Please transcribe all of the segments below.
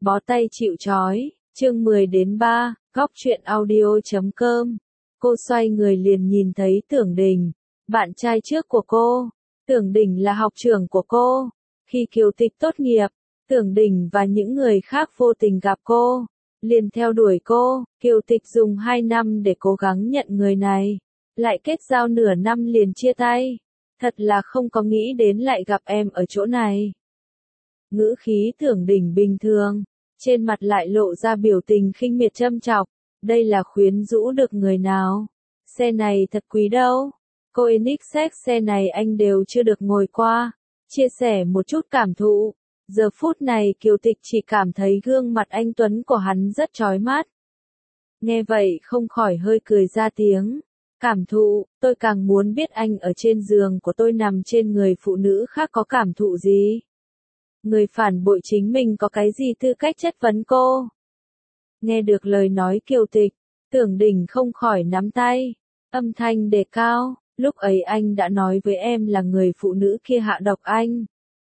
Bó tay chịu trói, chương 10-3, góc truyện audio.com. Cô xoay người liền nhìn thấy Tưởng Đình, bạn trai trước của cô. Tưởng Đình là học trưởng của cô. Khi Kiều Tịch tốt nghiệp, Tưởng Đình và những người khác vô tình gặp cô, liền theo đuổi cô. Kiều Tịch dùng 2 năm để cố gắng nhận người này, lại kết giao nửa năm liền chia tay. Thật là không có nghĩ đến lại gặp em ở chỗ này. Ngữ khí Tưởng Đình bình thường, trên mặt lại lộ ra biểu tình khinh miệt châm chọc. Đây là khuyến rũ được người nào? Xe này thật quý đâu. Cô Enixx xe này anh đều chưa được ngồi qua. Chia sẻ một chút cảm thụ. Giờ phút này Kiều Tịch chỉ cảm thấy gương mặt anh tuấn của hắn rất chói mắt. Nghe vậy không khỏi hơi cười ra tiếng. Cảm thụ, tôi càng muốn biết anh ở trên giường của tôi nằm trên người phụ nữ khác có cảm thụ gì. Người phản bội chính mình có cái gì tư cách chất vấn cô? Nghe được lời nói Kiều Tịch, Tưởng Đình không khỏi nắm tay, âm thanh đề cao, lúc ấy anh đã nói với em là người phụ nữ kia hạ độc anh.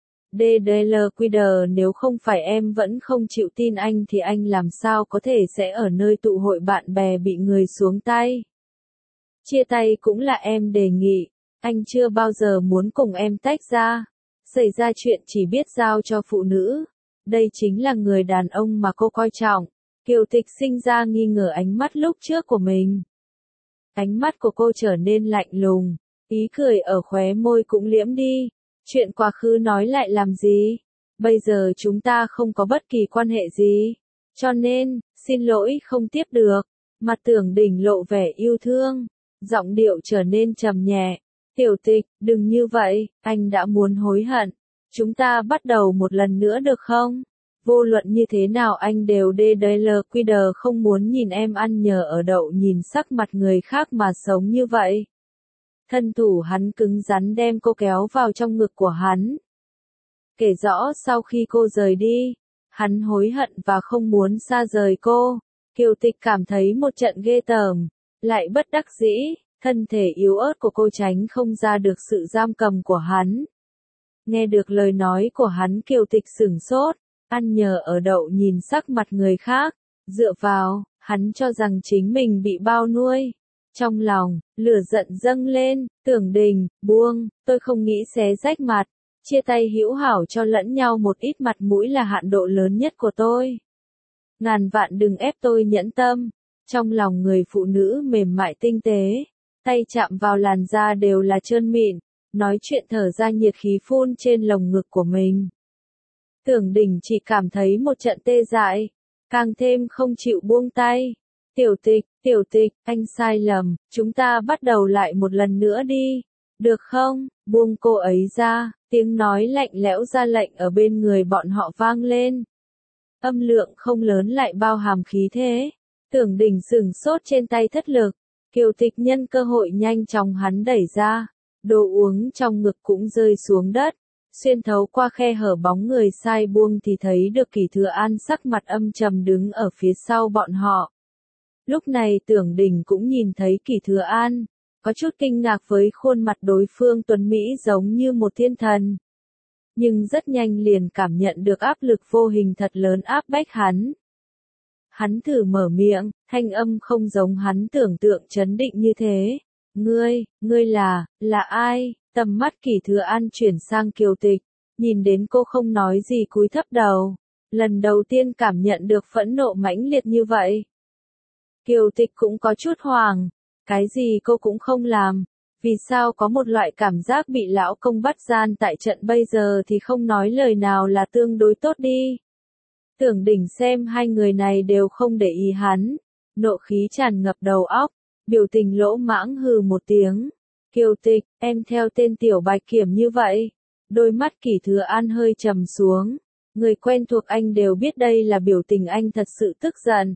DDLQD, nếu không phải em vẫn không chịu tin anh thì anh làm sao có thể sẽ ở nơi tụ hội bạn bè bị người xuống tay. Chia tay cũng là em đề nghị, anh chưa bao giờ muốn cùng em tách ra. Xảy ra chuyện chỉ biết giao cho phụ nữ. Đây chính là người đàn ông mà cô coi trọng. Kiều Tịch sinh ra nghi ngờ ánh mắt lúc trước của mình. Ánh mắt của cô trở nên lạnh lùng, ý cười ở khóe môi cũng liễm đi. Chuyện quá khứ nói lại làm gì? Bây giờ chúng ta không có bất kỳ quan hệ gì. Cho nên, xin lỗi không tiếp được. Mặt Tưởng Đình lộ vẻ yêu thương, giọng điệu trở nên trầm nhẹ. Tiểu Tịch, đừng như vậy, anh đã muốn hối hận. Chúng ta bắt đầu một lần nữa được không? Vô luận như thế nào anh đều DDLQD không muốn nhìn em ăn nhờ ở đậu nhìn sắc mặt người khác mà sống như vậy. Thân thủ hắn cứng rắn đem cô kéo vào trong ngực của hắn. Kể rõ sau khi cô rời đi, hắn hối hận và không muốn xa rời cô. Kiều Tịch cảm thấy một trận ghê tởm, lại bất đắc dĩ. Thân thể yếu ớt của cô tránh không ra được sự giam cầm của hắn. Nghe được lời nói của hắn Kiều Tịch sửng sốt, ăn nhờ ở đậu nhìn sắc mặt người khác, dựa vào, hắn cho rằng chính mình bị bao nuôi. Trong lòng, lửa giận dâng lên, Tưởng Đình, buông, tôi không nghĩ xé rách mặt, chia tay hữu hảo cho lẫn nhau một ít mặt mũi là hạn độ lớn nhất của tôi. Ngàn vạn đừng ép tôi nhẫn tâm. Trong lòng người phụ nữ mềm mại tinh tế, tay chạm vào làn da đều là trơn mịn, nói chuyện thở ra nhiệt khí phun trên lồng ngực của mình. Tưởng Đình chỉ cảm thấy một trận tê dại, càng thêm không chịu buông tay. Tiểu Tịch, anh sai lầm, chúng ta bắt đầu lại một lần nữa đi, được không? Buông cô ấy ra, tiếng nói lạnh lẽo ra lệnh ở bên người bọn họ vang lên. Âm lượng không lớn lại bao hàm khí thế. Tưởng Đình sửng sốt trên tay thất lực. Kiều Tịch nhân cơ hội nhanh chóng hắn đẩy ra, đồ uống trong ngực cũng rơi xuống đất, xuyên thấu qua khe hở bóng người sai buông thì thấy được Kỷ Thừa An sắc mặt âm trầm đứng ở phía sau bọn họ. Lúc này Tưởng Đình cũng nhìn thấy Kỷ Thừa An, có chút kinh ngạc với khuôn mặt đối phương tuấn mỹ giống như một thiên thần. Nhưng rất nhanh liền cảm nhận được áp lực vô hình thật lớn áp bách hắn. Hắn thử mở miệng, thanh âm không giống hắn tưởng tượng chấn định như thế. Ngươi là ai? Tầm mắt Kỷ Thừa An chuyển sang Kiều Tịch, nhìn đến cô không nói gì cúi thấp đầu. Lần đầu tiên cảm nhận được phẫn nộ mãnh liệt như vậy. Kiều Tịch cũng có chút hoảng, cái gì cô cũng không làm. Vì sao có một loại cảm giác bị lão công bắt gian tại trận bây giờ thì không nói lời nào là tương đối tốt đi. Tưởng Đình xem hai người này đều không để ý hắn, nộ khí tràn ngập đầu óc, biểu tình lỗ mãng hừ một tiếng. Kiều Tịch, em theo tên Tiểu Bạch Kiểm như vậy. Đôi mắt Kỷ Thừa An hơi trầm xuống, người quen thuộc anh đều biết đây là biểu tình anh thật sự tức giận.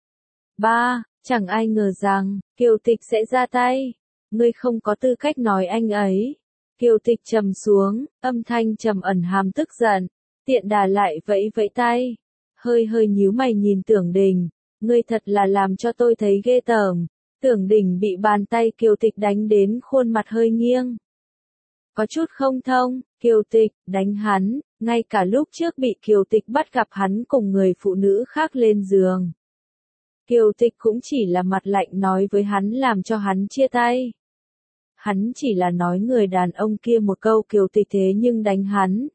Chẳng ai ngờ rằng, Kiều Tịch sẽ ra tay. Ngươi không có tư cách nói anh ấy. Kiều Tịch trầm xuống, âm thanh trầm ẩn hàm tức giận, tiện đà lại vẫy vẫy tay. Hơi nhíu mày nhìn Tưởng Đình, ngươi thật là làm cho tôi thấy ghê tởm. Tưởng Đình bị bàn tay Kiều Tịch đánh đến khuôn mặt hơi nghiêng. Có chút không thông, Kiều Tịch, đánh hắn, ngay cả lúc trước bị Kiều Tịch bắt gặp hắn cùng người phụ nữ khác lên giường. Kiều Tịch cũng chỉ là mặt lạnh nói với hắn làm cho hắn chia tay. Hắn chỉ là nói người đàn ông kia một câu Kiều Tịch thế nhưng đánh hắn.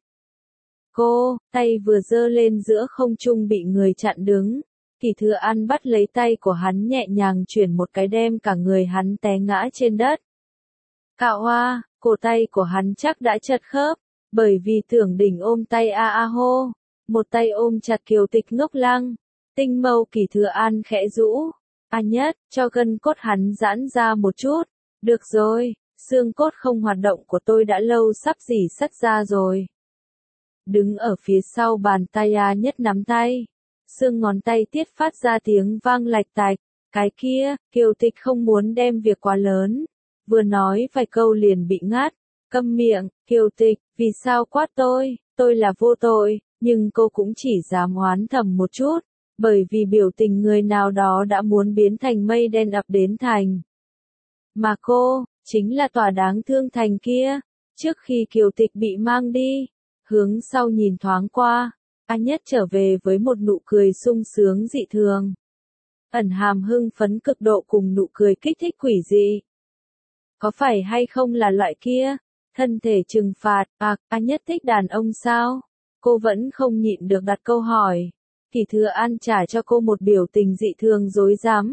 Cô, tay vừa giơ lên giữa không trung bị người chặn đứng. Kỳ Thừa An bắt lấy tay của hắn nhẹ nhàng chuyển một cái đem cả người hắn té ngã trên đất. Cạo hoa, cổ tay của hắn chắc đã chật khớp, bởi vì tưởng đỉnh ôm tay a hô. Một tay ôm chặt Kiều Tịch ngốc lăng. Tinh mâu Kỳ Thừa An khẽ rũ. Nhất, cho gân cốt hắn giãn ra một chút. Được rồi, xương cốt không hoạt động của tôi đã lâu sắp rỉ sắt ra rồi. Đứng ở phía sau bàn tay Nhất nắm tay. Xương ngón tay tiết phát ra tiếng vang lạch tạch. Cái kia, Kiều Tịch không muốn đem việc quá lớn. Vừa nói vài câu liền bị ngắt. Câm miệng, Kiều Tịch, vì sao quát tôi là vô tội, nhưng cô cũng chỉ dám oán thầm một chút. Bởi vì biểu tình người nào đó đã muốn biến thành mây đen ập đến thành. Mà cô, chính là tòa đáng thương thành kia. Trước khi Kiều Tịch bị mang đi, hướng sau nhìn thoáng qua, Nhất trở về với một nụ cười sung sướng dị thường. Ẩn hàm hưng phấn cực độ cùng nụ cười kích thích quỷ dị. Có phải hay không là loại kia? Thân thể trừng phạt, Nhất thích đàn ông sao? Cô vẫn không nhịn được đặt câu hỏi. Kỳ Thừa An trả cho cô một biểu tình dị thường rối rắm.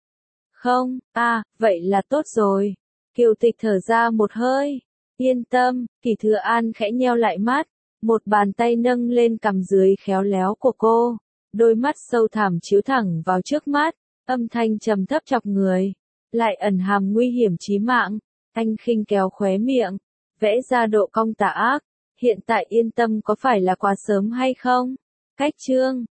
Không, vậy là tốt rồi. Kiều Tịch thở ra một hơi. Yên tâm, Kỳ Thừa An khẽ nheo lại mắt. Một bàn tay nâng lên cằm dưới khéo léo của cô. Đôi mắt sâu thẳm chiếu thẳng vào trước mắt. Âm thanh trầm thấp chọc người. Lại ẩn hàm nguy hiểm chí mạng. Anh khinh kéo khóe miệng. Vẽ ra độ cong tà ác. Hiện tại yên tâm có phải là quá sớm hay không? Cách chương